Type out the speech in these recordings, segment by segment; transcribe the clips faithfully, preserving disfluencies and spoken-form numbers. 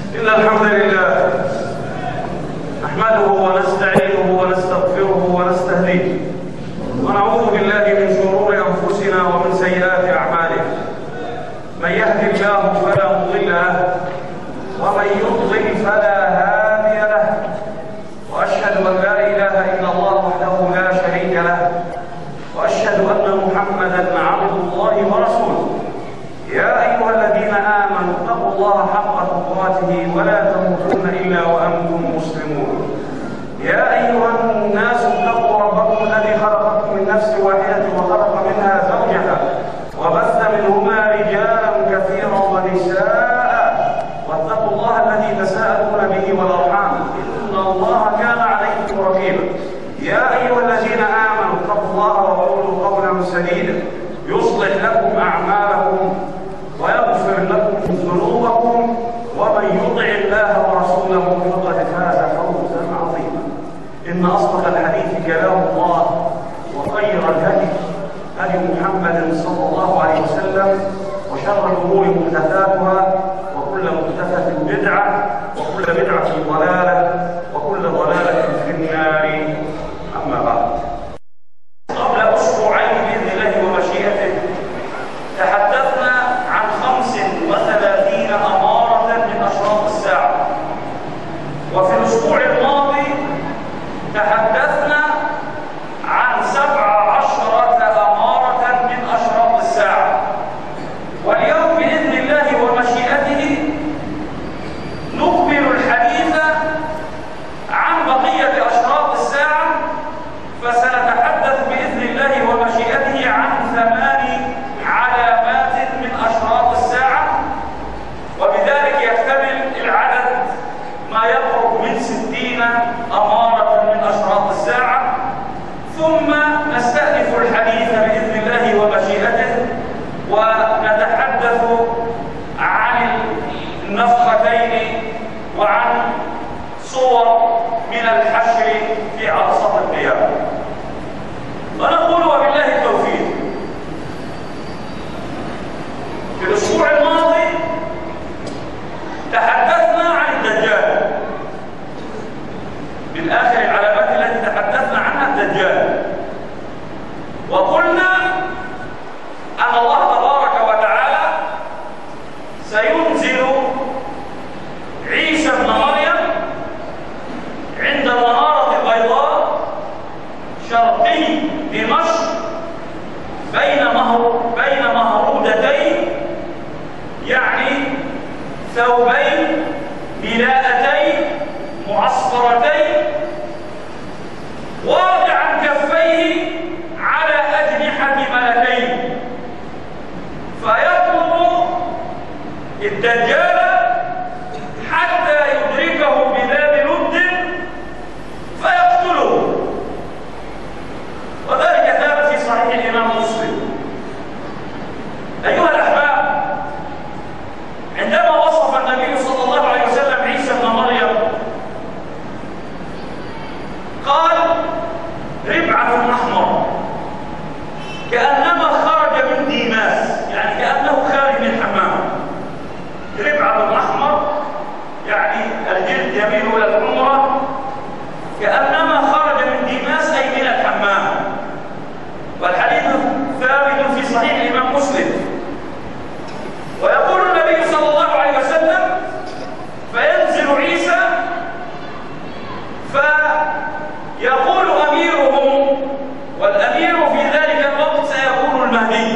إن الحمد لله نحمده ونستعينه ونستغفره ونستهديه ونعوذ بالله من شرور أنفسنا ومن سيئات أعمالنا. من يهد الله فلا مضل له ومن يضلل فلا هادي له، وأشهد أن لا إله إلا الله وحده لا شريك له، وأشهد أن محمدًا عبد الله ورسوله. يا أيها الذين آمنوا اتقوا الله حق تقاته ولا تموتن إلا وأنتم مسلمون. يا أيها الناس اتقوا ربكم الذي خلقكم من نفس واحدة وخلق منها زوجها وبث منهما رجالا كثيرا ونساء، واتقوا الله الذي تساءلون به والأرحام إن الله كان عليكم رقيبا. يا أيها الذين آمنوا اتقوا الله وقولوا قولا سديدا يصلح لكم أعمالكم ويغفر لكم ذنوبكم، ومن يطع الله ورسوله فقد فاز فوزا عظيما. إن أصدق الحديث كلام الله، وخير الهدي هدي محمد صلى الله عليه وسلم، وشر الأمور محدثاتها، وكل محدثة بدعة، وكل بدعة ضلالة، وكل ضلالة في النار. أما بعد، قبل أسبوعين بإذن الله ومشيئته تحدثنا عن خمس وثلاثين أمارة من أشراط الساعة، وفي الأسبوع الماضي تحدثنا عن سبع عشرة أمارة من أشراط الساعة. واليوم بإذن الله ومشيئته نكمل الحديث عن بقية أشراط الساعة، فسنتحدث بإذن الله ومشيئته عن ثمان علامات من أشراط الساعة، وبذلك يكتمل العدد ما يقرب من ستين أمارة من أشراط الساعة. ثم نستأنف الحديث بإذن الله ومشيئته ونتحدث عن النفختين وعن صور من الحشر في عرصات القيامة. ونقول وبالله التوفيق. في الأسبوع الماضي تحدثنا عن الدجال، من آخر العلامات التي تحدثنا عنها الدجال، وقلنا أن الله تبارك وتعالى سينزل عيسى ابن مريم عند المنارة البيضاء شرقي دمشق بين مهر بين مهرودتين، يعني ثوبين ملاءتين معصفرتين، واضعا كفيه على أجنحة ملكين، فيطلب الدجال حتى يدركه بباب لد فيقتله. وذلك ثابت في صحيح الإمام مسلم. أيها الأحباب، عندما وصف النبي صلى الله عليه وسلم عيسى ابن مريم قال ربعة أحمر كأنما خرج من ديماس، يعني كأنه خارج من الحمام. ربعة أحمر يعني الجلد يميل إلى الحمرة، كأنما خرج من ديماس أي من الحمام. والحديث ثابت في صحيح الإمام مسلم. ويقول النبي صلى الله عليه وسلم فينزل عيسى فيقول أميرهم، والأمير في ذلك الوقت سيكون المهدي،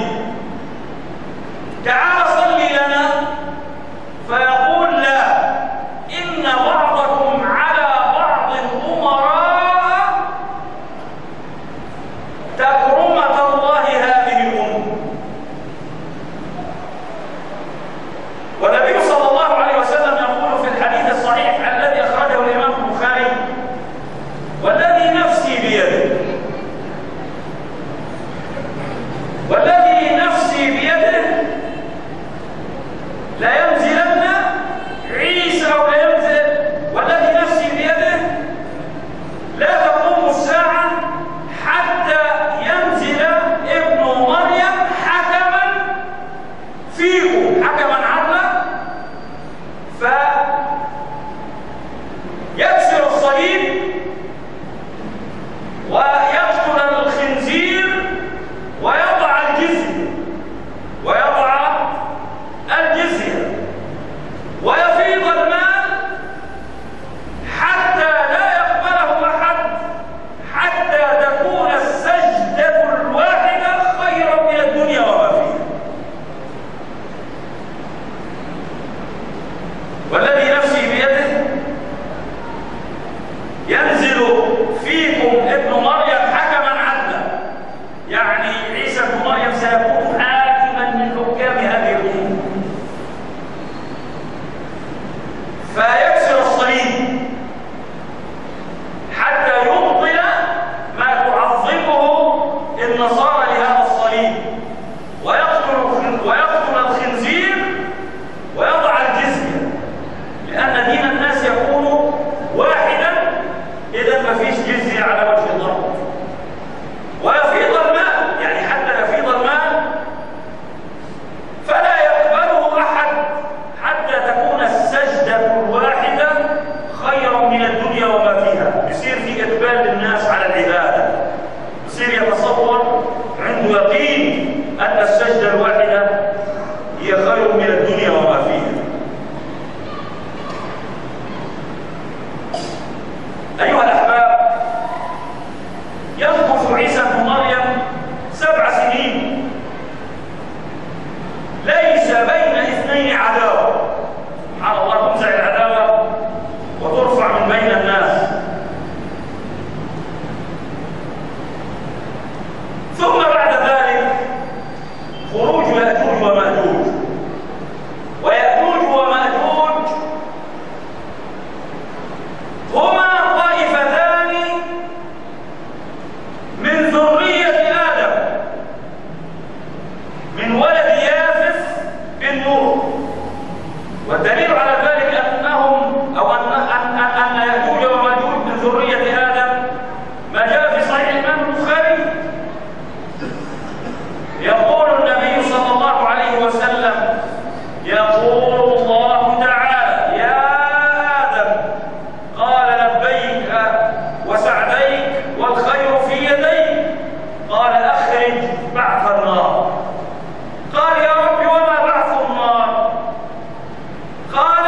تعال صل لنا، فيقول لا، إن بعضكم على بعض أمراء فيكم ابن مريم حكما عدلا، يعني عيسى ابن مريم سيكون حاكما من حكام هذه الأمة، فيكسر الصليب حتى يبطل ما تعظمه النصارى لهذا الصليب، ويقتل ويقتل الخنزير ويضع الجزية، لأن دين الناس يكون واحدا إذا ما فيش جزية على وجه الأرض، ويفيض الماء، يعني حتى يفيض الماء فلا يقبله أحد حتى تكون السجدة الواحدة خيرا من الدنيا وما فيها، يصير في إقبال للناس على العبادة، يصير يتصور عنده يقين أن السجدة الواحدة هي خير من الدنيا وما فيها. أيها الأحباب، يمكث عيسى ابن مريم سبع سنين، ليس بين اثنين عداوة، سبحان الله، تنزع العداوة وترفع من بين الناس. ثم بعد ذلك خروج يأجوج ومأجوج، ويأجوج ومأجوج هما طائفتان من ذرية آدم، من ولد يافث بن نوح، والدليل على ذلك أنهم أو أن أن أن يأجوج ومأجوج من ذرية آدم ما جاء في صحيح الإمام البخاري. يقول النبي صلى الله عليه وسلم: يقول الله تعالى: يا آدم، قال لبيك وسعديك والخير في يديك، قال أخرج بعث النار. قال: يا رب وما بعث النار؟ قال: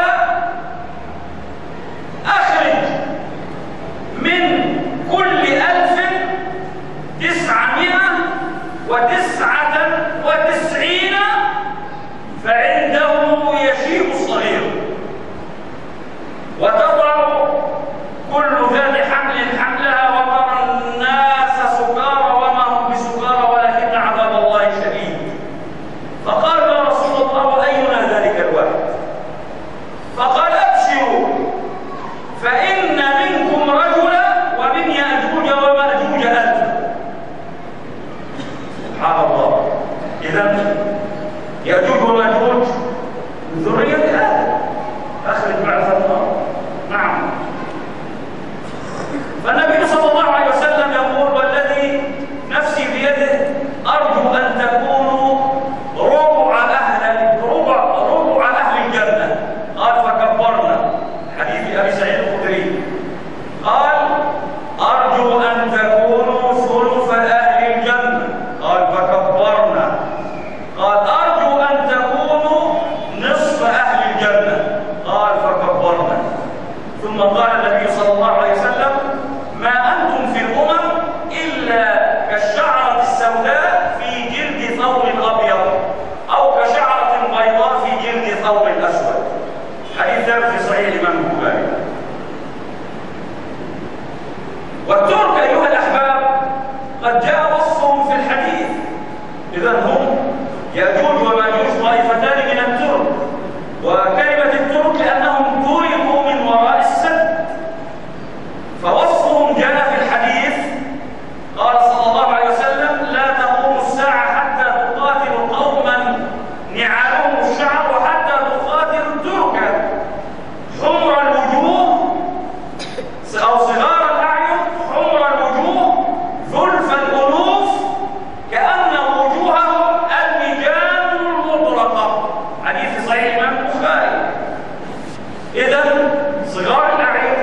أخرج من كل ألف تسعمائة وتسعة وتسعين فعنده يشيب الصغير، وتضع كل ذات حمل حملها، وترى الناس سكارى وما هم بسكارى ولكن عذاب الله شديد. فقال: يا رسول الله، وأينا ذلك الواحد؟ فقال: أبشروا، فإن منكم رجلا ومن يأجوج ومأجوج ألف. سبحان الله. إذا يأجوج ومأجوج من ذرية آدم، أخرج بعث النار. نعم. فالنبي صلى الله عليه وسلم يقول: والذي نفسي بيده أرجو أن تكونوا ربع أهل ربع ربع أهل الجنة. قال: فكبرنا. حديث أبي سعيد الخدري قال: أرجو أن تكونوا ثلث أهل الجنة. قال: فكبرنا. قال: أرجو أن تكونوا نصف أهل الجنة. قال: فكبرنا. ثم قال النبي صلى الله عليه وسلم: ما أنتم في الأمم إلا كالشعرة السوداء في جلد ثور أبيض، أو كشعرة بيضاء في جلد ثور أسود. حديث في صحيح الإمام البخاري. والترك أيها الأحباب قد جاء وصفهم في الحديث، إذا هم يأجوج ومأجوج طائفتان من الترك، وكلمة الترك لأنهم تركوا من وراء السد، فوصفهم جاء في الحديث. قال صلى الله عليه وسلم: لا تقوم الساعة حتى تقاتل قوما نعالهم الشعر، وحتى تقاتل الترك حمر الوجوه أو صغار الأعين، حمر الوجوه ذلف الأنوف، كأن وجوههم المجان المطرقة. حديث صحيح الإمام البخاري. إذن صغار الأعين،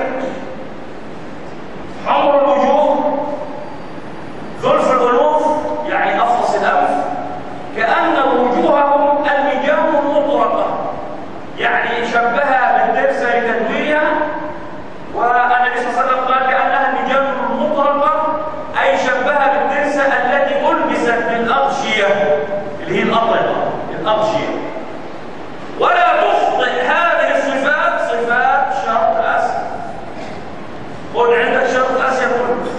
حمر الوجوه، ذلف الأنوف يعني أفصص الأنف، كأن وجوههم المجان المطرقة، يعني شبهها بالدرسة لتدويرها. والنبي صلى الله عليه وسلم قال: كأنها المجان المطرقة، أي شبهها بالدرسة التي ألبست بالأغشية اللي هي الأطلقة، الأغشية. ولا تخطئ هذه الصفات صفات شرق آسيا. قل عندك شرق آسيا كله،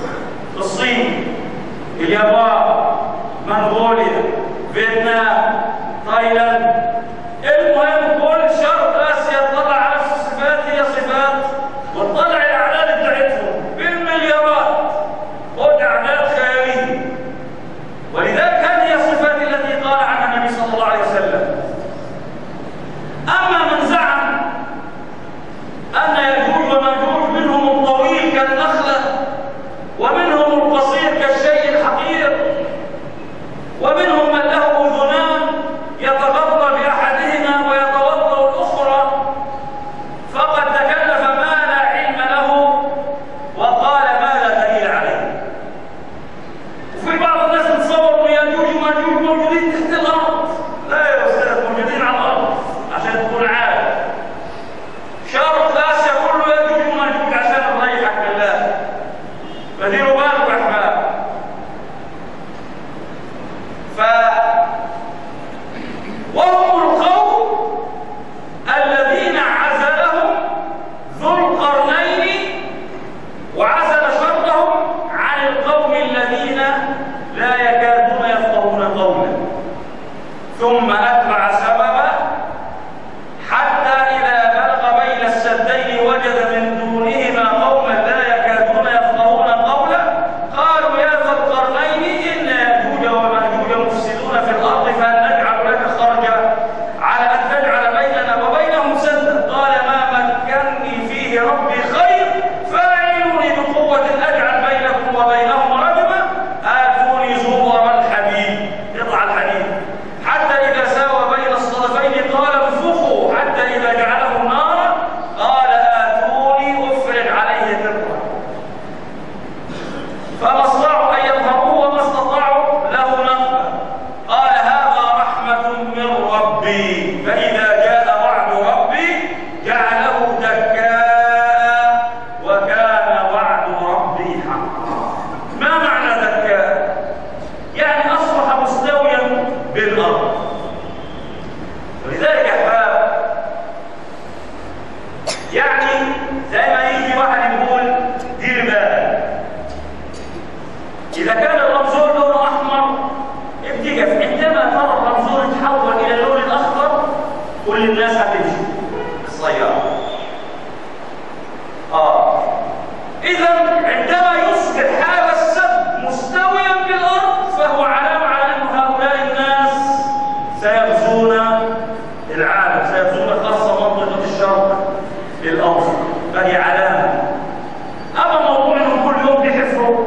يعني زي ما يجي واحد يقول دير بالك، إذا كان الرمزور لونه أحمر ابتقف، عندما ترى الرمزور يتحول إلى اللون الأخضر كل الناس هتمشي بالسيارة. آه إذا عندما يصبح هذا السد مستويا بالأرض فهو علامة على أن هؤلاء الناس سيغزون العالم، سيغزون خاصة منطقة الشرق الأوسط، فهي علامة. أما موضوع أنهم كل يوم بيحفروا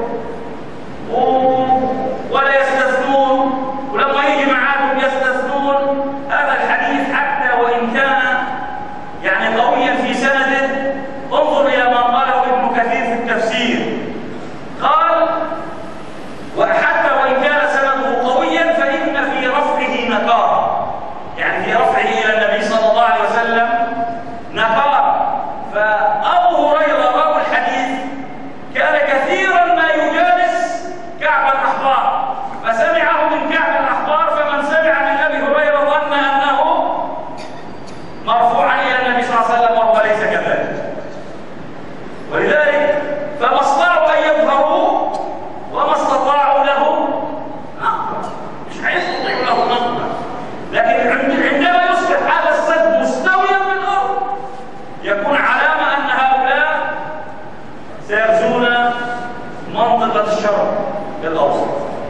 ولا يستثنون ولما يجي معاكم يستثنون، هذا الحديث حتى وإن كان يعني قويا في سنده، انظر إلى ما قاله ابن كثير في التفسير، قال وحتى وإن كان سنده قويا فإن في رفعه نكارة، يعني في رفعه إلى النبي صلى الله عليه وسلم نكارة. فأبو هريرة راوي الحديث كان كثيرا ما يجالس كعب الأحبار، فسمعه من كعب الأحبار، فمن سمع من أبي هريرة ظن أنه مرفوعا إلى النبي صلى الله عليه وسلم وهو ليس كذلك. ولذلك فما استطاعوا أن يظهروا وما استطاعوا له نقطة، مش هيستطيعوا له نقطة. لكن عندما يصبح هذا السد مستويا بالأرض يكون علامة أن هؤلاء سيغزون منطقة الشرق الأوسط.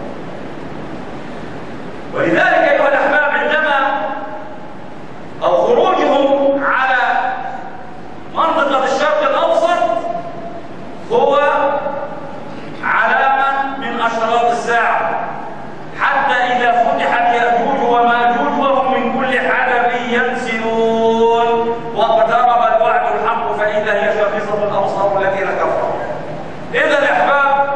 ولذلك أيها الأحباب عندما أو خروجهم على منطقة الشرق الأوسط هو علامة من أشراط الساعة، حتى إذا فتحت يأجوج وماجوج وهم من كل حدب ينسلون واقترب الوعد الحق فإذا هي شاخصة أبصار الذين كفروا. إذا الأحباب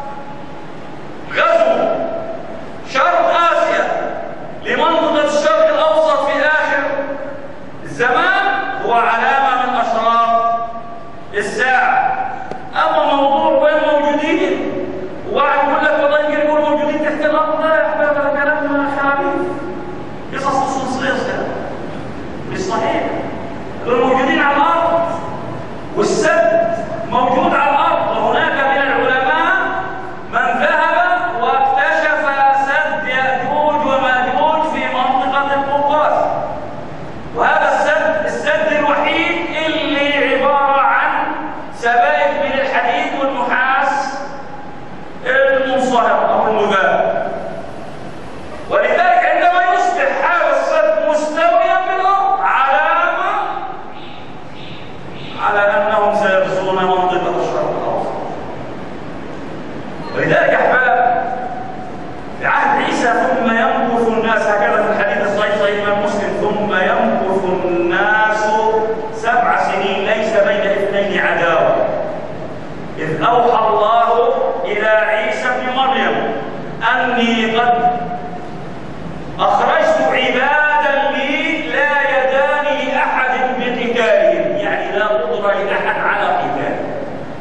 غزو شرق آسيا لمنطقة الشرق الأوسط في آخر الزمان هو علامة من أشراط الساعة. أما موضوع وين موجودين وواحد يقول لك والله يمكن يقولوا موجودين تحت الأرض، لا يا أحباب هذا كلام خرابيط، قصص الصنصيص كده مش صحيح. دول موجودين على الأرض والسد موجود على الأرض، وهناك من العلماء من ذهب واكتشف سد يأجوج وماجوج في منطقة القوقاز، وهذا السد السد الوحيد اللي عبارة عن سبائك من الحديد والنحاس المنصهر أو المذاب. ولذلك عندما يصبح هذا السد مستويا بالأرض علامة على أنهم سيغزون منطقة الشرق الأوسط. ولذلك أحباب في عهد عيسى ثم يمكث الناس، هكذا في الحديث الصحيح صحيح الإمام مسلم، ثم يمكث الناس سبع سنين ليس بين اثنين عداوة، إذ أوحى الله إلى عيسى ابن مريم أني قد أخرجت عبادا لي لا يدان لأحد بقتالهم، يعني لا قدرة لأحد على قتالهم.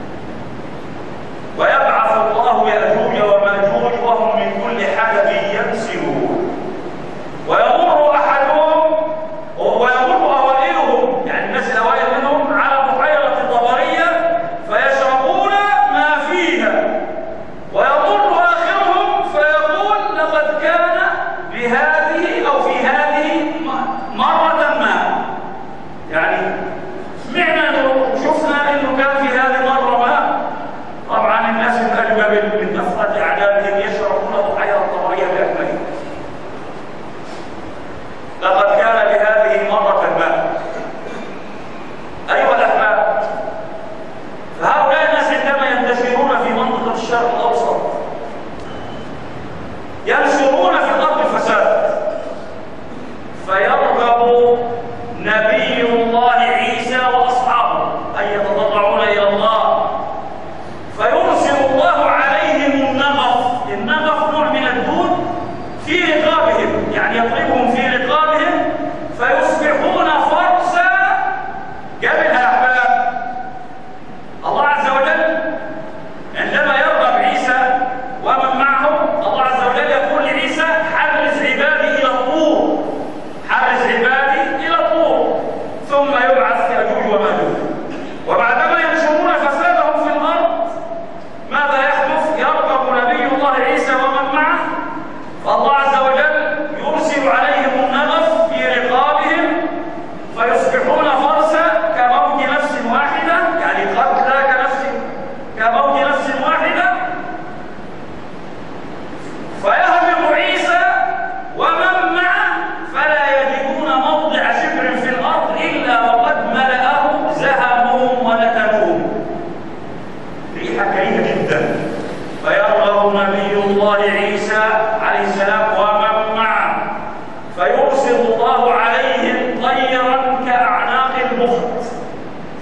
ويبعث الله يأجوج وماجوج وهم من كل حدب ينسلون، ويمر أحدهم ويمر أوائلهم، يعني الناس الأوائل منهم على بحيرة طبرية فيشربون ما فيها، ويمر آخرهم فيقول لقد كان بهذه أو في هذه مرة ما، يعني سمعنا وشفنا إنه كان في هذه مرة ما. طبعا الناس الأجمل من كثرة أعدادهم يشربون بحيرة طبرية بأكملها، لقد كان بهذه مرة ما. أيها الأحباب، فهؤلاء الناس عندما ينتشرون في منطقة الشرق الأوسط ينشرون في الأرض الفساد، فيرغب نبي الله عيسى وأصحابه أن يتضرعون إلى الله، فيرسل الله عليهم النغف. النغف نوع من الدود في رقابهم، يعني يضربهم في رقابهم فيصبحون فرسا. قبلها أحباب الله عز وجل عندما يرغب عيسى ومن معه، الله عز وجل يقول لعيسى حرز عبادي إلى الطور، حرز عبادي إلى الطور، ثم يبعث يأجوج وماجوج.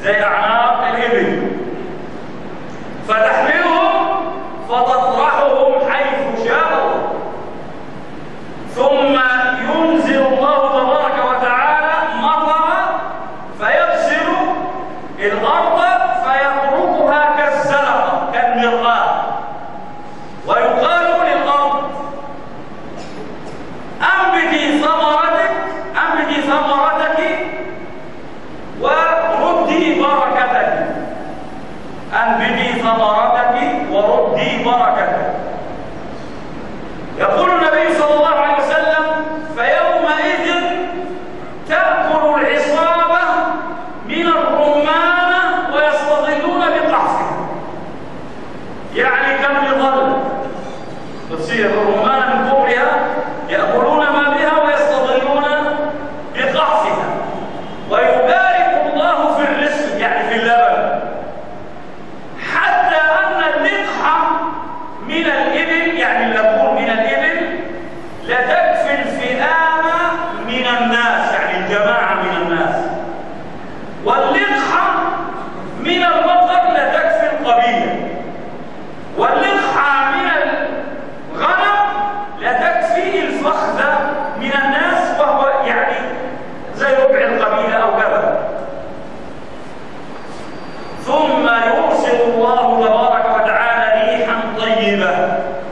زي أعناق الإبل، فتحملهم فتطرحهم حيث شاءوا، ثم ينزل الله تبارك وتعالى مطرا فيغسل الأرض فيتركها كالزلقة كالمرآة، ويقال للأرض أنبتي ثمرتك أنبتي ثمرتك وردي بركتك، أنبتي ثمرتك وردي بركتك. يقول النبي صلى الله عليه وسلم: فيومئذ تأكل العصابة من الرمان ويستظلون بقحفها، يعني كم يظل بتصير الرمان من كبرها يأكلون ما بها ويستظلون بقحفها، ويبارك الله في الرزق يعني في اللبن، حتى أن اللقحة من الإبل يعني اللبون من الإبل لتكفي الفئام من الناس يعني الجماعة من الناس، واللقحة من البقر لتكفي القبيلة، واللقحة من الغنم لتكفي الفخذ من الناس، وهو يعني زي ربع القبيلة أو كذا. ثم يرسل الله تبارك وتعالى ريحا طيبة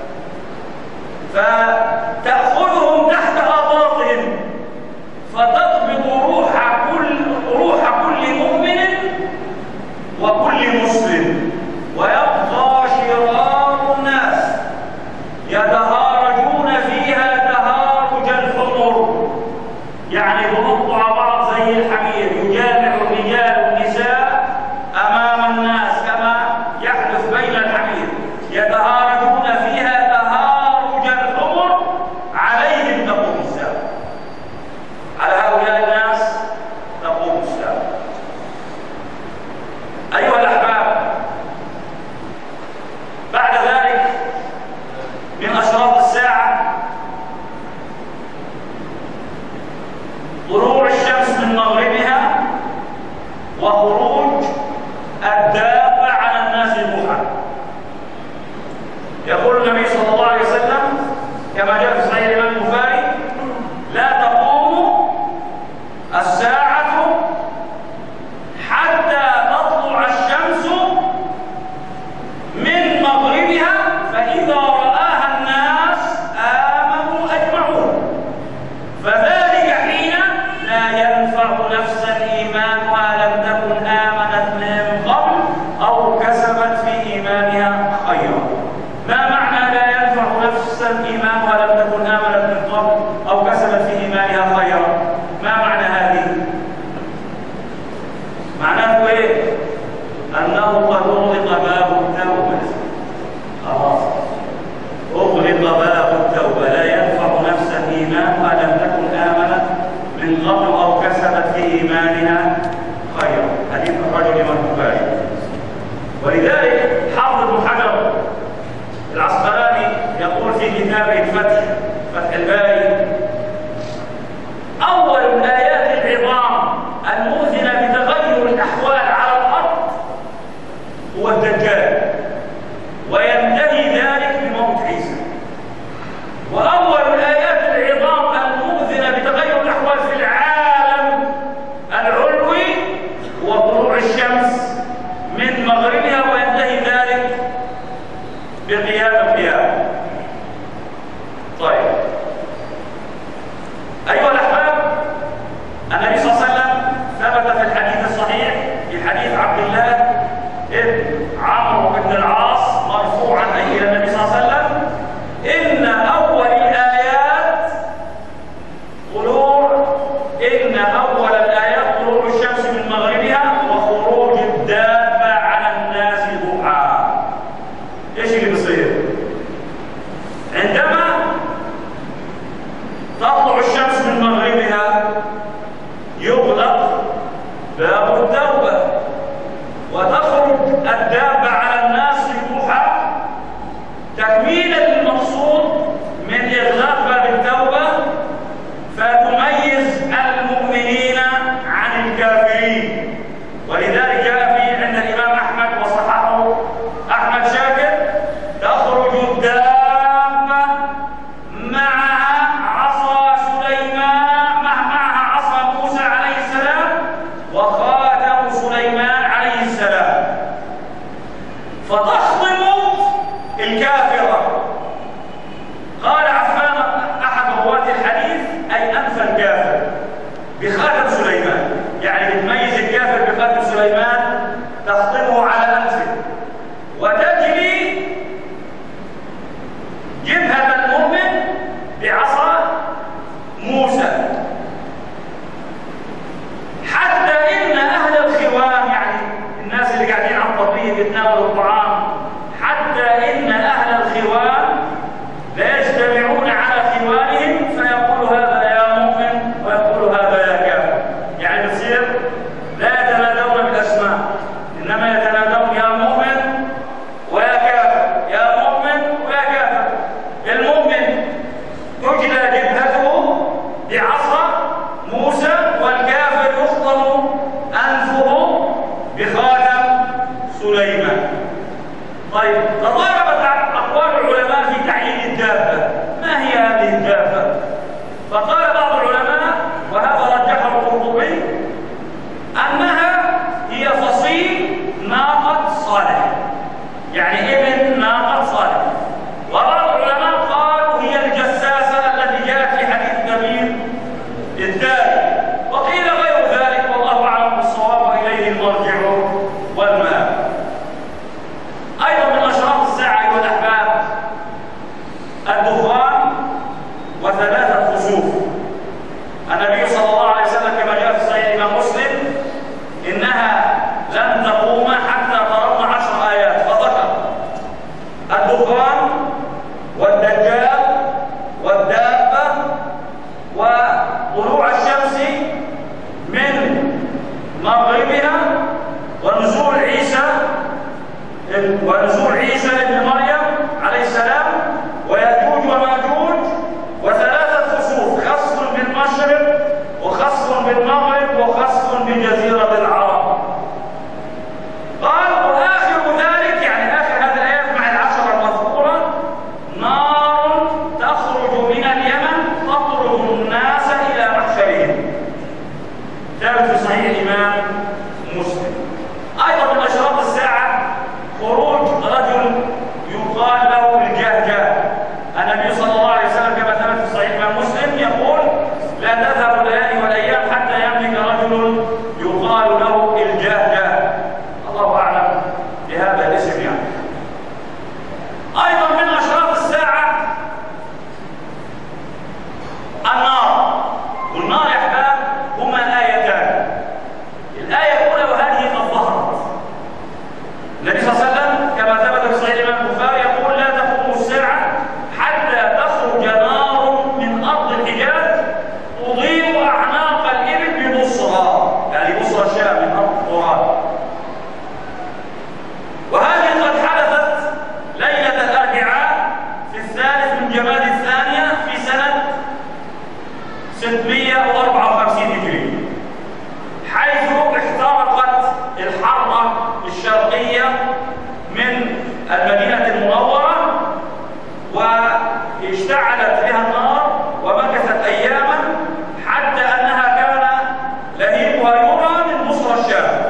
فتأخذهم تحت أباطهم فتقبض روح كل روح كل مؤمن وكل مسلم، ويبقى شرار الناس يتهارجون فيها تهارج الحمر، يعني بنطوا على بعض زي الحمير، يجامع الرجال والنساء أمام الناس كما يحدث بين الحمير، يتهارجون فيها تهارج الحمر، عليهم تقوم الساعة، على هؤلاء الناس تقوم الساعة. أيها الأحباب، بعد ذلك من أشراط الساعة طلوع الشمس من مغربها وخروج الدابة على الناس ضحى. يقول النبي صلى الله عليه وسلم كما جاء في صحيح الإمام البخاري: لا تقوم الساعة حتى تطلع الشمس من مغربها، فإذا رآها الناس آمنوا أجمعون، فذلك حين لا ينفع نفسا إيمانها لم تكن آمنت من قبل أو كسبت في إيمانها خيرا. ما معنى لا ينفع نفسا إيمانها لم تكن آمنت من قبل أو كسبت في إيمانها خيرا؟ ما معنى هذه؟ معناه إيه؟ أنه قد أغلق باب التوبة، خلاص أغلق باب التوبة، لا ينفع نفسا إيمانها لم تكن آمنت من قبل أو كسبت في إيمانها خيرا. حديث الرجل من البخاري. ولذلك حافظ ابن حجر العسقلاني يقول في كتابه الفتح فتح الباري: أول الآيات العظام المؤذنة بتغير الأحوال على الأرض هو الدجال، وينتهي ذلك بموت عيسى. وأول الآيات العظام المؤذنة بتغير الأحوال في العالم العلوي هو طلوع الشمس من مغربها، وينتهي ذلك بقيام القيامة. طيب أيها الأحباب، النبي صلى الله عليه وسلم ثبت في الحديث الصحيح في حديث عبد الله ابن عمرو بن العاص مرفوعا إلى النبي صلى الله عليه وسلم: إن أول الآيات طلوع إن أول الآيات طلوع الشمس من مغربها وخروج الدابة على الناس ضحى. إيش اللي بيصير؟ عندما تطلع الشمس من مغربها يغلق باب التوبة، وتخرج الدابة على الناس ضحى، تكميلا للمقصود من إغلاق باب التوبة، فتميز المؤمنين عن الكافرين. ولذلك سليمان تخطبه على أنفه وتجري جبهة المؤمن بعصا موسى، حتى إن أهل الخوان، يعني الناس اللي قاعدين على الطبيب بيتناولوا الطعام، حتى إن أهل الخوان لا يجتمعون على خوانهم فيقول هذا يا مؤمن ويقول هذا يا كافر، يعني بتصير لا يتنادون بالأسماء إنما يتنادون يا مؤمن ويا كافر، يا مؤمن ويا كافر. المؤمن تجلى جبهته بعصا موسى، والكافر يخطم أنفه بخاتم سليمان. طيب، تضاربت أقوال العلماء في تعيين الدابة. ما هي هذه الدابة؟ فقال بعض العلماء، وهذا رجحه القرطبي، أنها هي فصيل ناقة صالح، يعني ابن ناقة صالح. وبعض العلماء قالوا هي الجساسة التي جاءت في حديث نبيل الداري، وقيل غير ذلك، والله أعلم بالصواب وإليه المرجع والمآب. أيضا من أشراط الساعة أيها الأحباب الدخان وثلاثة خسوف. النبي صلى الله عليه وسلم كما جاء في صحيح الإمام مسلم إنها لن تقوم حتى ترون عشر آيات، فذكر الدخان والدجال والدابة وطلوع الشمس من مغربها ونزول عيسى ونزول عيسى ابن مريم عليه السلام ويأجوج وماجوج، وثلاثة خسوف، خسف بالمشرق وخسف بالمغرب وخسف بجزيرة العرب. قال وآخر ذلك، يعني آخر هذه الآيات مع العشرة المذكورة، نار تخرج من اليمن تطرد الناس إلى محشرهم. ثابت في صحيح الإمام مسلم. أيضا من أشراط الساعة خروج رجل يقال له الجهجاه. النبي صلى الله عليه وسلم كما ثبت في صحيح الإمام مسلم يقول لا تذهب الليالي والأيام حتى يملك رجل يقال له الجهجاه، الله أعلم بهذا الاسم يعني. أيضا من أشراط الساعة النار. والنار يا أحباب هما آيتان. الآية الأولى وهذه قد ظهرت. النبي صلى الله عليه وسلم كما ثبت في صحيح الإمام البخاري يقول لا تقوم الساعة حتى تخرج نار من أرض الحجاز تضيء أعناق الإبل ببصرى، يعني بصرى الشام من أرض قرآن. وهذه قد حدثت ليلة الأربعاء في الثالث من جماد الثانية في سنة ستمائة وأربعة وخمسين هجري، حيث احترقت الحرة الشرقية من المدينة المنورة واشتعلت بها النار ومكثت أياما حتى أنها كان لهيبها يرى من بصرى الشام.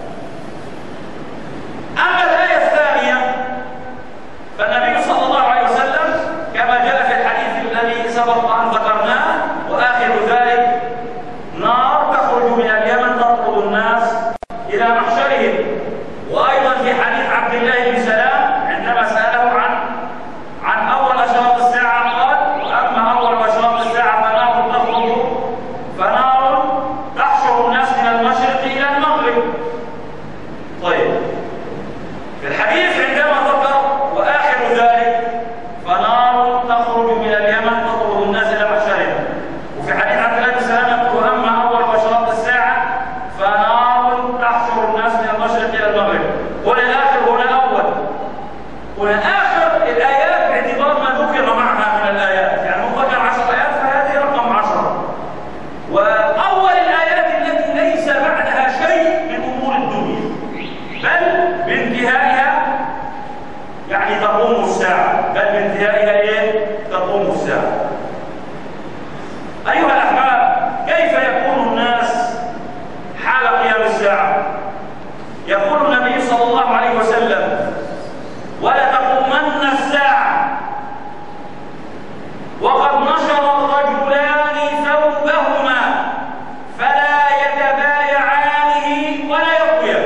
أما الآية الثانية فالنبي صلى الله عليه وسلم كما جاء في الحديث الذي سبق أن ذكرناه وآخر ذلك نار تخرج من اليمن تطرد الناس إلى محشرهم. وأيضا في حديث عبد الله بن سلام عندما سأله عن عن أول أشراط الساعة قال وأما أول أشراط الساعة فنار تخرج فنار تحشر الناس من المشرق إلى المغرب. طيب، في الحديث عندما ذكر وآخر ذلك فنار تخرج من اليمن تطرد الناس إلى محشرهم، وفي حديث عبد الله بن سلام يقول أما أول أشراط الساعة فنار تحشر الناس من المشرق إلى المغرب. هنا آخر هنا أول، هنا آخر الآيات باعتبار ما ذكر معها من الآيات، يعني هو ذكر عشر آيات فهذه رقم عشرة. وأول الآيات التي ليس بعدها شيء من أمور الدنيا بل بانتهائها يعني تقوم الساعة، بل بانتهائها إيه؟ تقوم الساعة. أيها الأحباب، كيف يكون الناس حال قيام الساعة؟ يقول النبي صلى الله عليه وسلم ولا تقومن الساعة وقد نشر الرجلان ثوبهما فلا يتبايعانه ولا يقويان.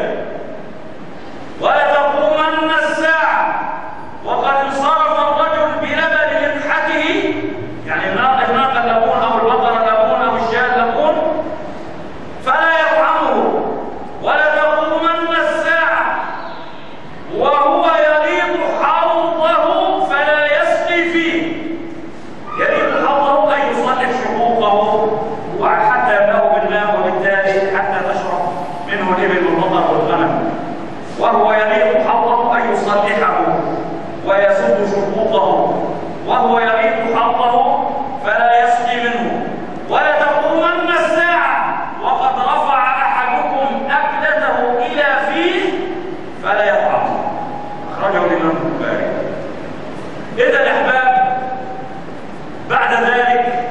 الثمر والغنم، وهو يريد حظه أن يصلحه ويسد شروطه، وهو يريد حظه فلا يسقي منه. ولتقومن الساعة وقد رفع أحدكم أكلته إلى فيه فلا يطعم. أخرجه الإمام البخاري. إذا الأحباب، بعد ذلك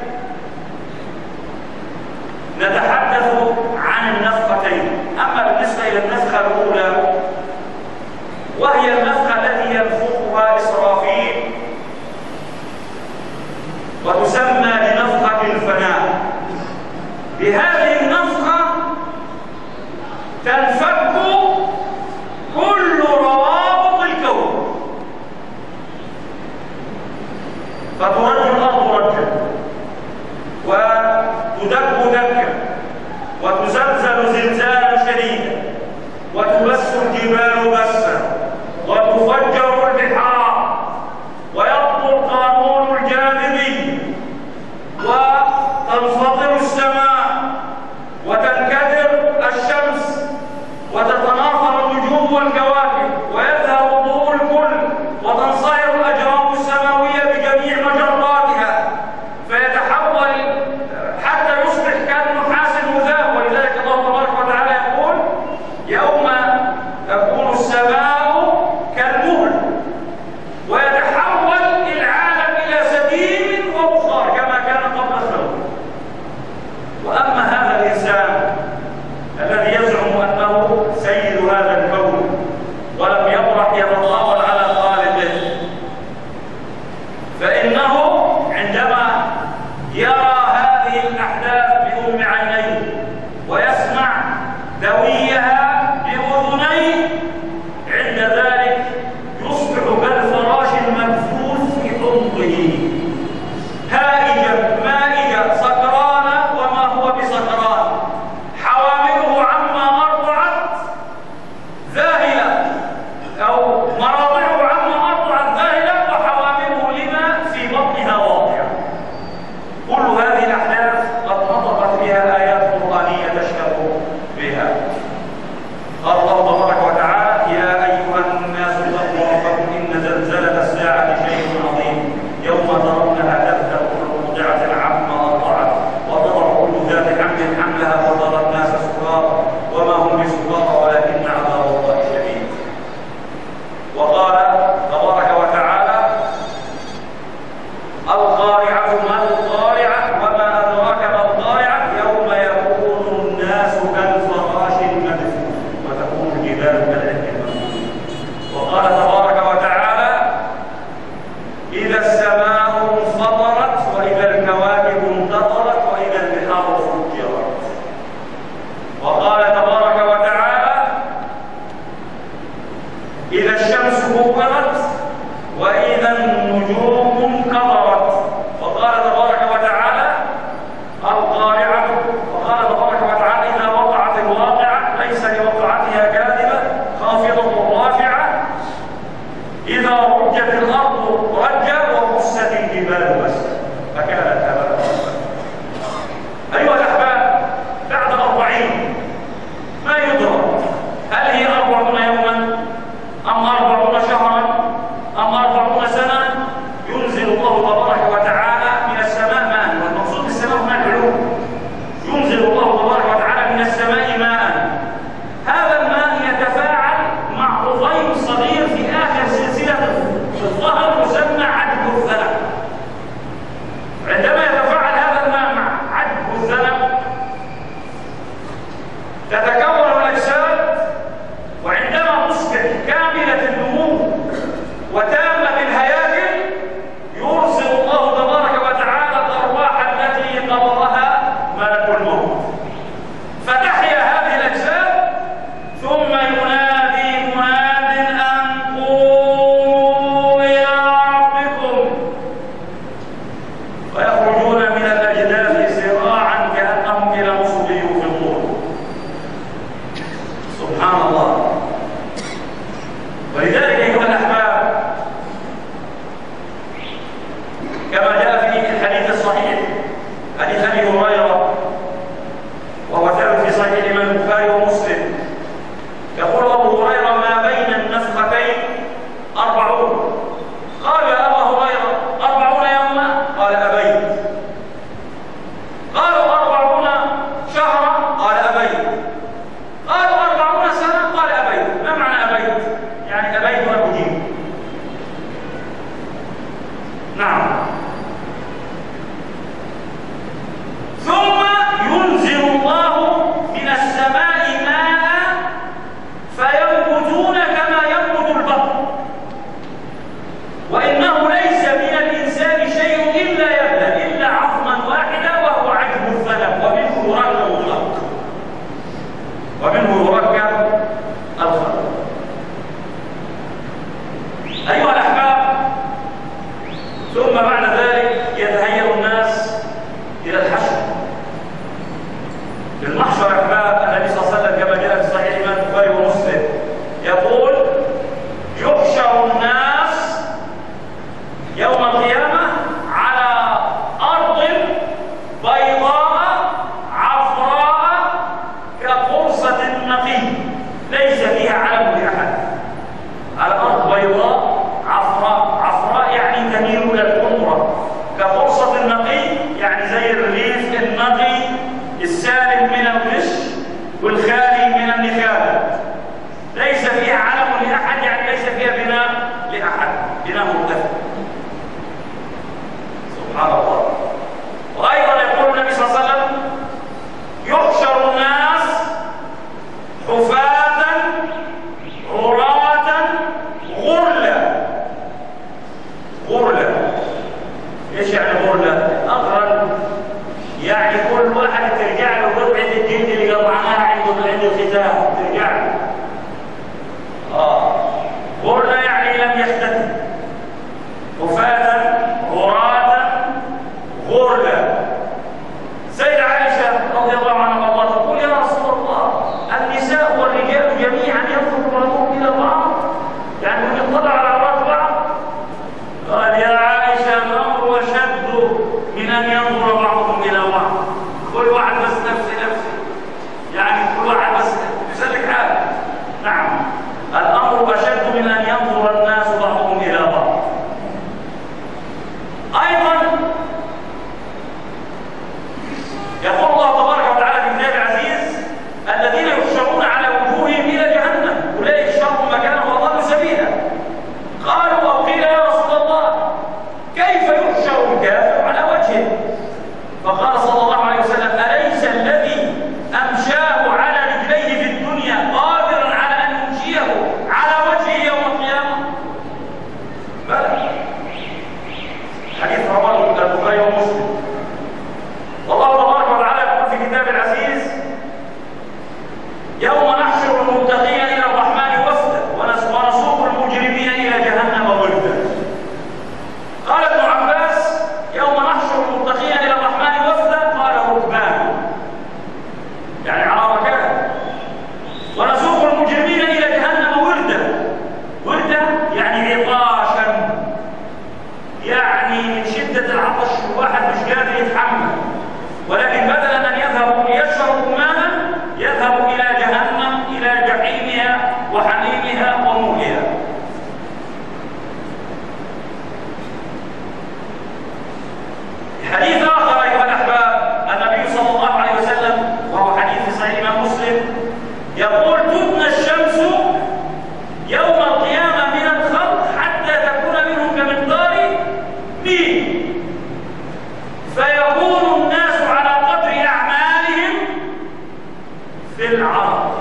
نتحدث عن النفختين. أما بالنسبة إلى النفخة الأولى وهي النفخة التي ينفخها إسرافيل وتسمى بنفخة الفناء. بهذه النفخة تنفك كل روابط الكون، فترج الأرض رجا وتدك دكا وتزلزل زلزالا شديدا وتبس الجبال بسا وتفجر البحار ويبطل قانون الجاذبية وتنفطر السماء وتنكدر الشمس وتتناثر النجوم والكواكب ويذهب ضوء الكل وتنصهر الأجرام السماوية بجميع مجراتها فيتحول حتى يصبح كالنحاس المذاب. ولذلك الله تبارك وتعالى يقول: يوم تكون السماء كالمهل ويتحول العالم إلى سديم وبخار كما كان قبل الخلق. وأما هذا الإنسان الذي يزعم أنه سيد هذا الكون ولم يبرح يتطاول على خالقه، فإنه عندما يرى هذه الأحداث بأم عينيه ويسمع دويها بأذنيه، عند ذلك يصبح كالفراش المبثوث في عنقه، هائجا مائجا سكران وما هو بسكران، حوامله عما أرضعت ذاهلة أو مراضعه عما أرضعت ذاهلة وحوامله لما في بطنها واضعة. كل هذه الأحداث قد نطقت بها آيات قرآنية تشهد بها. قال الله تبارك وتعالى: يا أيها الناس اتقوا ربكم إن زلزلة الساعة شيء عظيم يوم ترونها تذهل كل مرضعة عما أرضعت وتضع كل ذات حمل حملها وترى الناس سكارى وما هم بسكارى ولكن عذاب الله شديد. وقال تبارك وتعالى: القارعة ما القارعة وما أدراك ما القارعة يوم يكون الناس كالفراش المبثوث وتكون الجبال كالعهن المنفوش. وقال تبارك وتعالى: إذا السماء انفطرت وإذا الكواكب انتطرت وإذا البحار فجرت. وقال تبارك وتعالى: إذا الشمس كورت وإذا النجوم انكدرت. وقال تبارك وتعالى: القارعة. وقال تبارك وتعالى: إذا وقعت الواقعة ليس لوقعتها كاذبة خافضة رافعة إذا رجت الأرض رجا وبست الجبال بسا فكانت هباء منبثا. أيها الأحباب، بعد أربعين ما يدرك هل هي أربعون يوما أم أربعون شهرا أم أربعون سنة، ينزل الله تبارك وتعالى من السماء ماء. والمقصود بالسماء هناك علوم. ينزل الله تبارك وتعالى من السماء ماء، هذا الماء يتفاعل مع طفيل صغير في آخر سلسلة الظهر يسمى عدب الذنب. عندما يتفاعل هذا الماء مع عدب الذنب تتكون الأجساد، وعندما تصبح كاملة النمو وتامة الهياكل يرسل الله تبارك وتعالى الأرواح التي قبضها ملك الموت فتحيا هذه الأجساد، ثم ينادي مناد أن قوموا إلى ربكم، ويخرجون من الأجداث سراعا كأنهم إلى نصب يوفضون. سبحان الله. ولذلك أيها الأحباب، كما جاء في الحديث الصحيح حديث أبي هريرة وهو ثابت في صحيح الإمام البخاري ومسلم، الواحد مش قادر يتحمل، ولكن بدلا أن يذهبوا ليشربوا ماء يذهبوا إلى جهنم، إلى جحيمها وحميمها ومولها. حديث آخر أيها الأحباب، النبي صلى الله عليه وسلم وهو حديث صحيح الإمام مسلم يقول: تدنى الشمس يوم القيامة من الخلق حتى تكون منهم كمقدار ميل، فيكون الناس على قدر أعمالهم في العرض،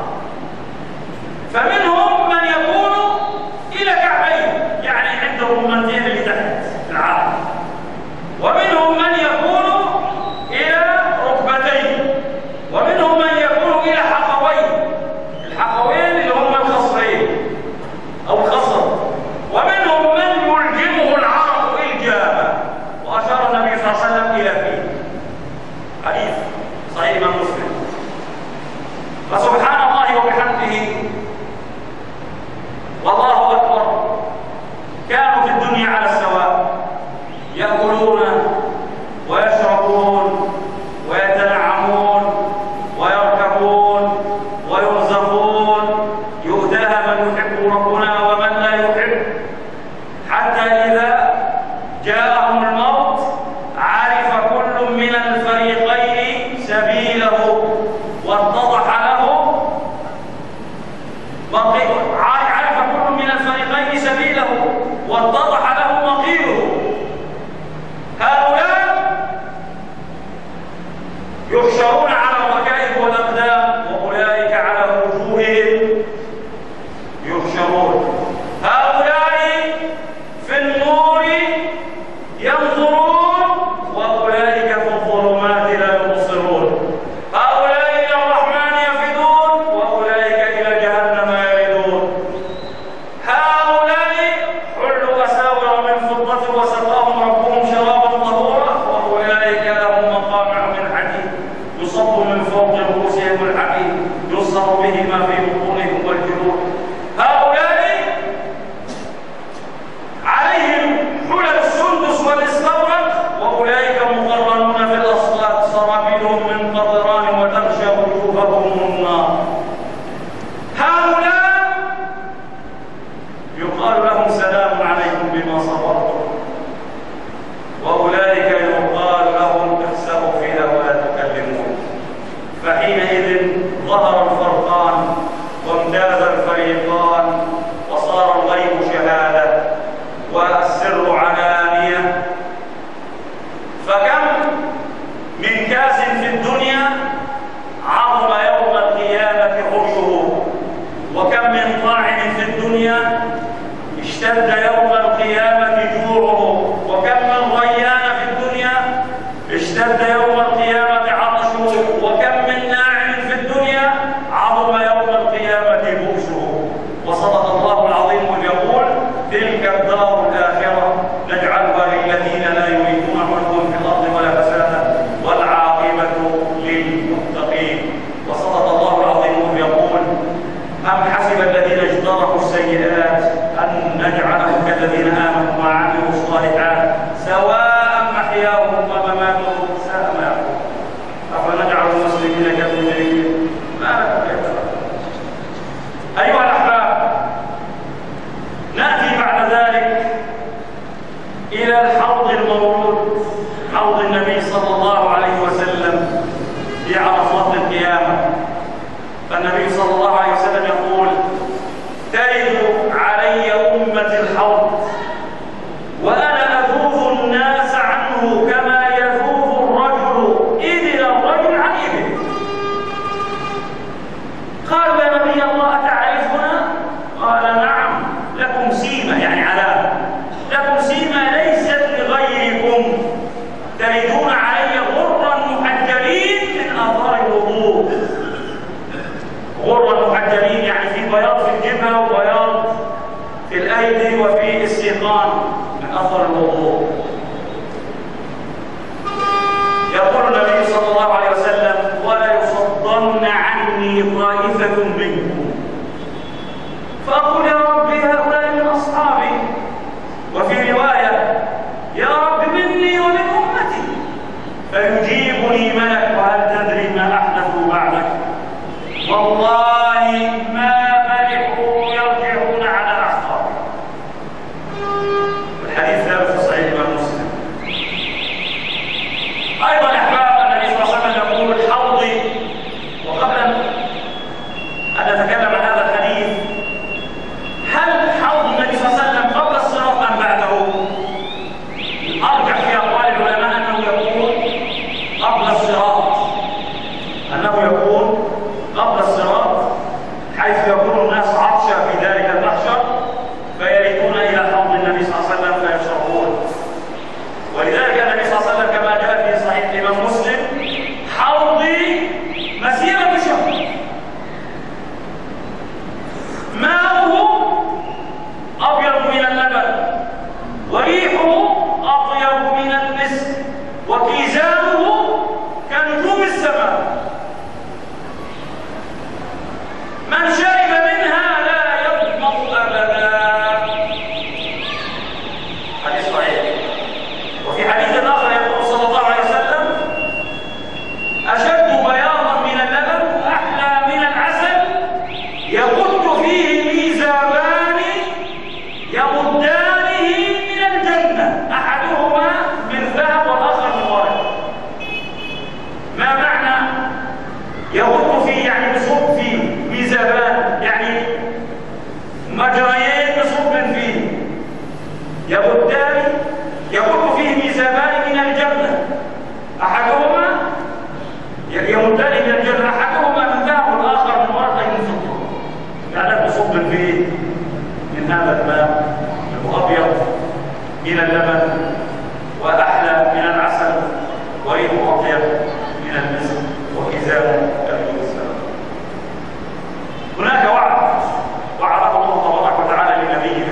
فمنهم من يكون إلى كعبين، يعني عندهم المنتين اللي تحت العرض، ومنهم من يكون إلى ركبتين، ومنهم من يكون إلى حقوين، الحقوين اللي هم الخصرين أو الخصر، ومنهم من يلجمه العرق إلجاما، وأشار النبي صلى الله عليه وسلم إلى فيه. حديث صحيح الإمام مسلم. فسبحان الله وبحمده والله أكبر، كانوا في الدنيا على السواء، يأكلون ويشربون ويتنعمون ويركبون ويرزقون، يؤتاها من يحب ربنا ومن لا يحب، حتى إذا جاءهم الموت عرف كل من الفريقين سبيله واتضح له عرف كل من الفريقين سبيله واتضح له مقيله. هؤلاء يحشرون على الركائب والأقدام، وأولئك على وجوههم يحشرون. هؤلاء في النور ينظرون، وأولئك في الظلمات لا يبصرون. هؤلاء إلى الرحمن يفدون، وأولئك إلى جهنم يردون. هؤلاء حلوا أساور من فضة وسقاهم ربهم شرابا طهورا، وأولئك لهم مقامع من حديد يصب من فوق رؤوسهم الحديد يصهر به ما في بطونهم والجلود. هؤلاء عليهم حلل السندس والاستبرق، وأولئك مقرنون في الأصفاد سرابيلهم من قطران وتغشى وجوههم النار. هؤلاء يقال لهم سلام عليكم بما صبرتم، وأولئك يقال لهم اخسأوا فيها ولا تكلمون. فحينئذ ظهر الفرقان وامتاز الفريقان، وصار الغيب شهادة والسر علانية. فكم من كاس في الدنيا عظم يوم القيامة عرشه، وكم من طاعن في الدنيا اشتد يوم القيامة جوعه، وكم من ريان في الدنيا اشتد يوم القيامة عطشه، وكم من ناعم في الدنيا عظم يوم القيامة بؤسه. وصدق الله العظيم يقول: تلك الدار الآخرة نجعلها للذين لا يريدون علوا في الأرض ولا فسادا والعاقبة للمتقين. وصدق الله العظيم يقول: أم حسب الذين اجترحوا السيئات أن نجعلهم كالذين آمنوا وعملوا الصالحات سواء محياهم ومماتهم ساء ما يحكمون. أفنجعل المسلمين كالمجرمين؟ ما لكم كيف تفعلون؟ أيها الأحباب، نأتي بعد ذلك إلى الحوض المورود، حوض النبي صلى الله عليه وسلم في عرفات القيامة. فالنبي صلى الله عليه وسلم يقول: ترد علي أمة الحوض وأنا أذوذ الناس عنه كما يذوذ الرجل إذن الرجل عن إبله. قالوا: يا نبي الله أتعرفنا؟ قال: نعم، لكم سيمة، يعني علامة، لكم سيمة ليست لغيركم، تردون علي غرا محجلين من آثار الوضوء. غرا محجلين يعني في بياض في الجبهة وبياض في الأيدي وفي السيقان من أثر الوضوء. يقول النبي صلى الله عليه وسلم: ولا يصدن عني طائفة منكم. فأقول: يا رب هؤلاء من أصحابي. وفي رواية: يا رب مني ومن أمتي. يبدان يبد فيه ميزابان من الجنة، أحدهما يمدان من الجنة، أحدهما من ذهب والآخر من ورقة من فضة. يعني تصب فيه من هذا الماء الأبيض من اللبن، وأحلى من العسل، وريح أطيب من المسك، وكزانه كالمسك. هناك وعد وعده الله تبارك وتعالى لنبينا،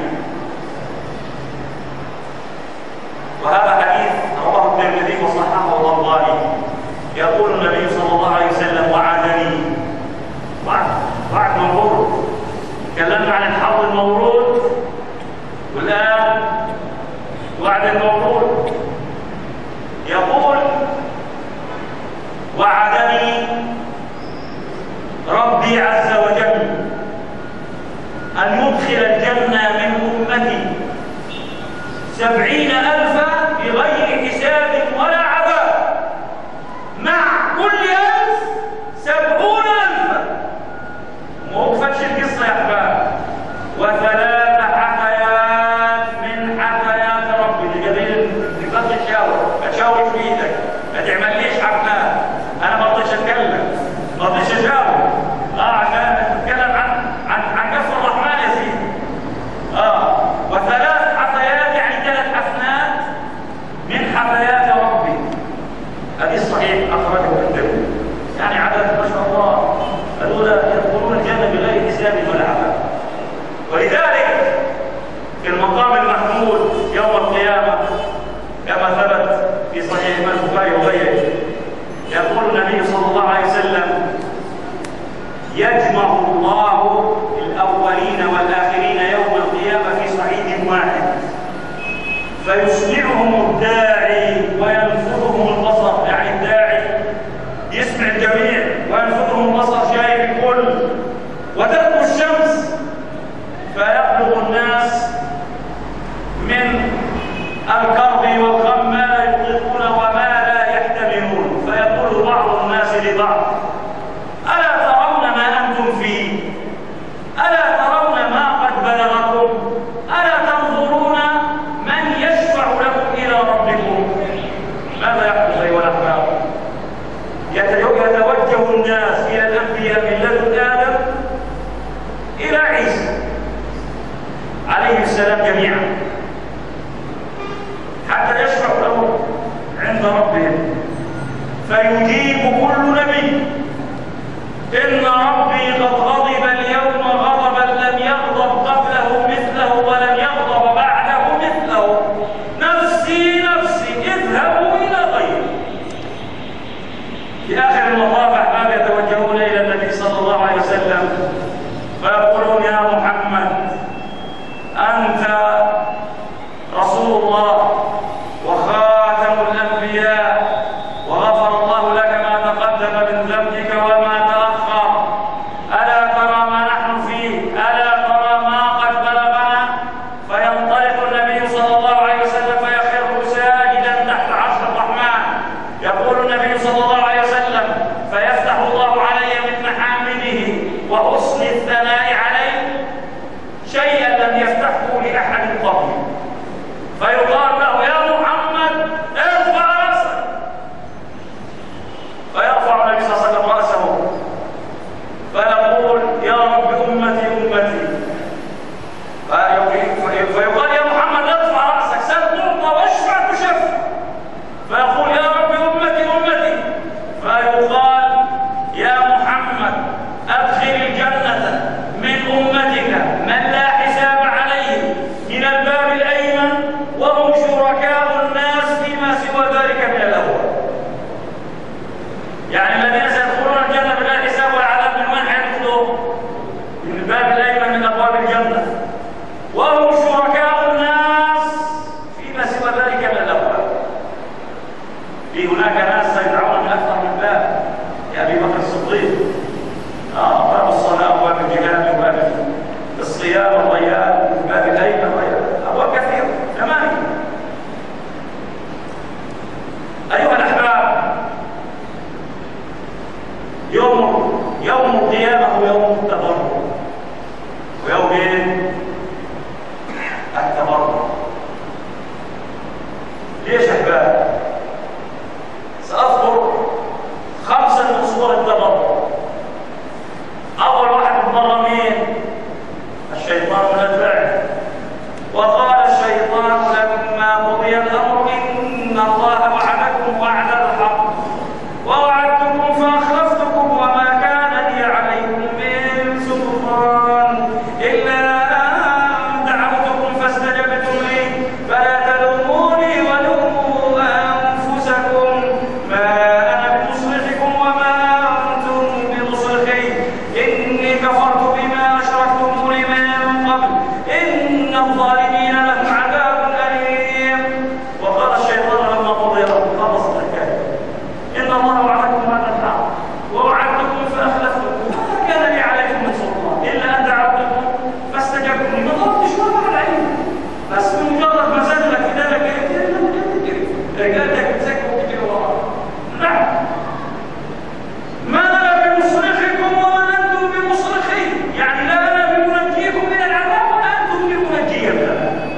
وهذا حديث رواه الترمذي وصححه الألباني. يقول النبي صلى الله عليه وسلم: وعدني. وعد وعد مورود. تكلمنا عن الحظ المورود، والآن وعد المورود. يقول: وعدني ربي عز وجل أن يدخل الجنة من أمتي سبعين ألفا بغير حساب ولا عذاب، مع كل ألف سبعون ألفا. موقفتش القصة يا أحباب. وثلاث حثيات من حثيات ربي. جميل، تقدر تشاور، ما تشاورش بإيدك، ما تعمليش حفلات. أنا ما رضيتش أتكلم، ما رضيتش أجاوب. آه عشان نتكلم عن عن عن كف الرحمن يا سيدي. آه وثلاث حثيات يعني ثلاث حفنات من حثيات ربي. حديث صحيح أخرجه الترمذي. يعني عدد ما شاء الله، هذول يدخلون الجنة بغير حساب ولا عذاب. ولذلك في المقام المحمود يوم القيامة كما ثبت في صحيح البخاري وغيره، يقول النبي صلى الله عليه وسلم: يجمع الله الأولين والآخرين يوم القيامة في صعيد واحد، فيسمعهم الداعي وينفذهم البصر. يعني الداعي يسمع الجميع وينفذهم البصر، شايف الكل. وتدنو الشمس فيبلغ الناس من الكرب والغم ما لا يطيقون وما لا يحتملون، فيقول بعض الناس لبعض: ألا ترون ما أنتم فيه؟ ألا ترون ما قد بلغكم؟ ألا تنظرون من يشفع لكم إلى ربكم؟ ماذا يحدث أيها الأحباب؟ يتوجه الناس إلى الأنبياء من لدن آدم إلى عيسى عليه السلام جميعا، حتى يشفع لهم عند ربهم. فيجيب كل نبي: إن ربي قد غضب اليوم غضبا لم يغضب قبله مثله ولم يغضب بعده مثله، نفسي نفسي اذهبوا إلى غيري. في آخر المطاف أحباب يتوجهون إلى النبي صلى الله عليه وسلم فيقولون: يا محمد، أنت رسول الله وخاتم الأنبياء، وغفر الله لك ما تقدم من ذنبك وما تأخر. ألا ترى ما نحن فيه؟ ألا ترى ما قد بلغنا؟ فينطلق النبي صلى الله عليه وسلم فيخر ساجدا تحت عرش الرحمن. يقول النبي صلى الله عليه وسلم: فيفتح الله علي من محامده وحسن الثناء عليه شيئا لم يفتحه لأحد قبلي، فيقال له: يا محمد ارفع رأسك. فيرفع النبي صلى الله عليه وسلم رأسه فيقول: يا رب أمتي أمتي. فيقال: يا محمد ارفع رأسك، سل تعطى واشفع تشفع. فيقول: يا رب أمتي أمتي. فيقال: يا محمد أدخل الجنة من أمتك من لا حساب عليه من الباب الأيمن، وهم شركاء الناس فيما سوى ذلك من الأهوال. يعني الذين سيدخلون الجنة بلا حساب ولا عذاب من وين حيدخلوا؟ من الباب الأيمن من أبواب الجنة، وهم شركاء الناس فيما سوى ذلك من الأهوال. في هناك ناس سيدعون من أكثر من باب، يا أبي بكر الصديق، آه باب الصلاة وباب الجهاد وباب الصيام والريان وباب الأيمن والريان، أبواب كثيرة ثمانية. أيها الأحباب، يوم يوم القيامة هو يوم التبرع، ويوم ايه؟ التبرع. وقضي الأمر إن الله وعدكم وعد الحق ووعدتكم فأخلفتكم وما كان لي عليكم من سلطان إلا أن دعوتكم فاستجبتم لي فلا تلوموني ولوموا أنفسكم ما أنا بمصرخكم وما أنتم بمصرخي إني كفرت بما أشركتموني من قبل إن الظالمين لهم عذاب أليم. وقال الشيطان لما قضي الأمر خلص الحكاية إن الله وعدكم وعد الحق ووعدتكم فأخلفتكم وما كان لي عليكم من سلطان إلا أن دعوتكم فاستجبتم لي. ما ضربتش ولا على عيني بس بمجرد ما زاد لك إذا لك رجالك تسكت وتجري وراء. نعم ما أنا بمصرخكم وما أنتم بمصرخي، يعني لا أنا بمنجيكم من العذاب ولا أنتم بمنجي العذاب.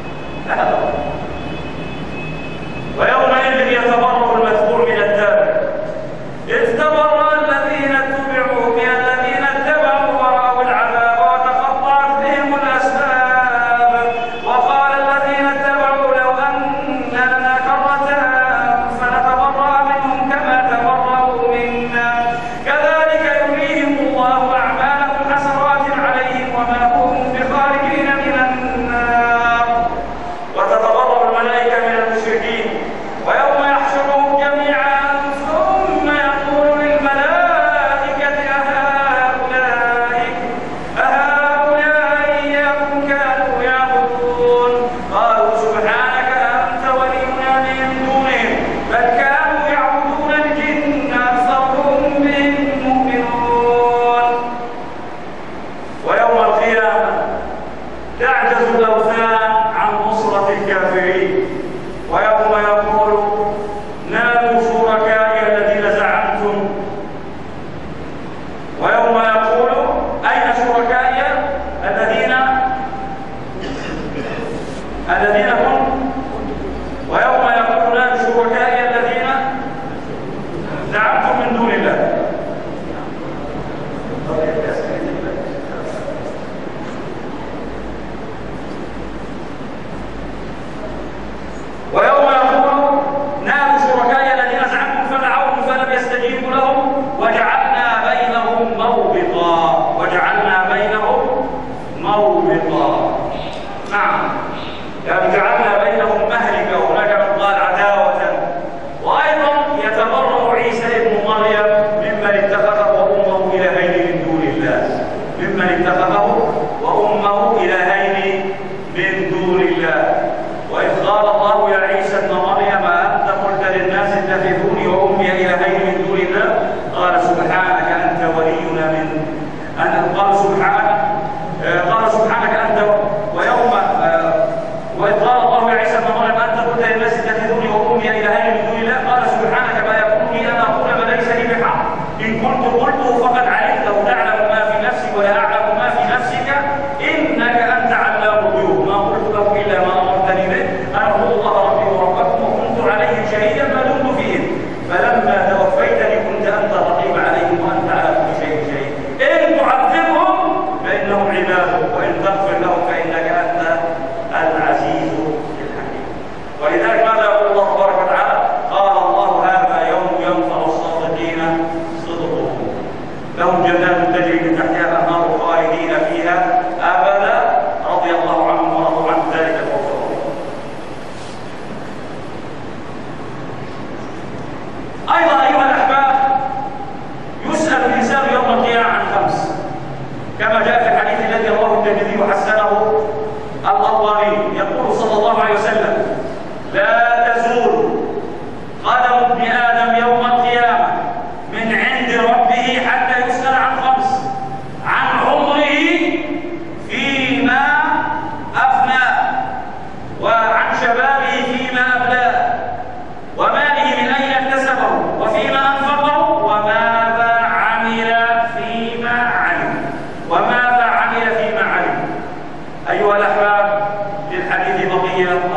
ويومئذ يتبرأ المتبوع من التابع إذ تبرأ الذين اتبعوا من الذين اتبعوا ورأوا العذاب وتقطعت بهم الأسباب وقال الذين اتبعوا لو أن لنا كرة فنتبرأ منهم كما تبرأوا منا كذلك يريهم الله أعمالهم حسرات عليهم وما هم بخارجين من النار. وتتبرأ الملائكة من المشركين ويوم يحشرهم جميعا ثم يقول للملائكة أهؤلاء أهؤلاء إياكم كانوا يعبدون قالوا سبحانك أنت ولينا من دونهم بل كانوا يعبدون الجن أكثرهم بهم مؤمنون. ويوم القيامة تعجز الأوثان عن نصرة الكافرين ويوم يقول نادوا شركائي الذين زعمتم ويوم يقول أين شركائي الذين الذين هم ويوم يقول نادوا شركائي الذين زعمتم من دون الله. ويوم يقول نادوا شركائي الذين زعمتم فدعوهم فلم يستجيبوا لهم وجعلنا بينهم موبقا وجعلنا بينهم موبقا. نعم يعني جعلنا بينهم مهلكا ونجعل قال عداوة. وأيضا يتبرأ عيسى ابن مريم ممن اتخذه وأمه إلهين من دون الله ممن اتخذه وأمه إلهين من دون الله. وإذ قال الله يا عيسى ابن مريم أنت قلت للناس اتخذوني وأمي إلهين من دون الله قال سبحانك أنت ولينا من أن قال سبحانك قال سبحانك أنت ويوم وإذ قال الله يا عيسى ابن مريم أنت قلت للناس اتخذوني وأمي إلهين من دون الله قال سبحانك ما يكون لي أن أقول ما ليس لي بحق إن كنت قلته فقد علمته تعلم ما في نفسي ولا أعلم ما في نفسك إنك أنت علام الغيوب ما قلت له إلا ما أمرتني به أن أعبد الله ربي وربكم وكنت عليهم شهيدا ما دمت فيهم فلما توفيتني كنت أنت الرقيب عليهم وأنت على كل شيء شهيد إن تعذبهم فإنهم عبادك وإن تغفر لهم فإنك أنت العزيز الحكيم. ولذلك ماذا يقول الله تبارك وتعالى قال الله هذا يوم ينفع الصادقين صدقهم لهم جنات تجري من تحتها الأنهار خالدين فيها أبدا رضي الله عنهم ورضوا عن ذلك الفوز. أيضا أيها الأحباب يسأل الإنسان يوم القيامة عن خمس كما جاء في الحديث الذي رواه الترمذي وحسنه الألباني يقول صلى الله عليه وسلم لا تزول قدم ابن آدم يوم القيامة من عند ربه حتى يسأل عن خمس عن عمره فيما أفنى وعن شبابه فيما أبلاه وماله من أين اكتسبه وفيما أنفقه وماذا عمل فيما علم وماذا عمل فيما علم. أيها الأحباب للحديث بقية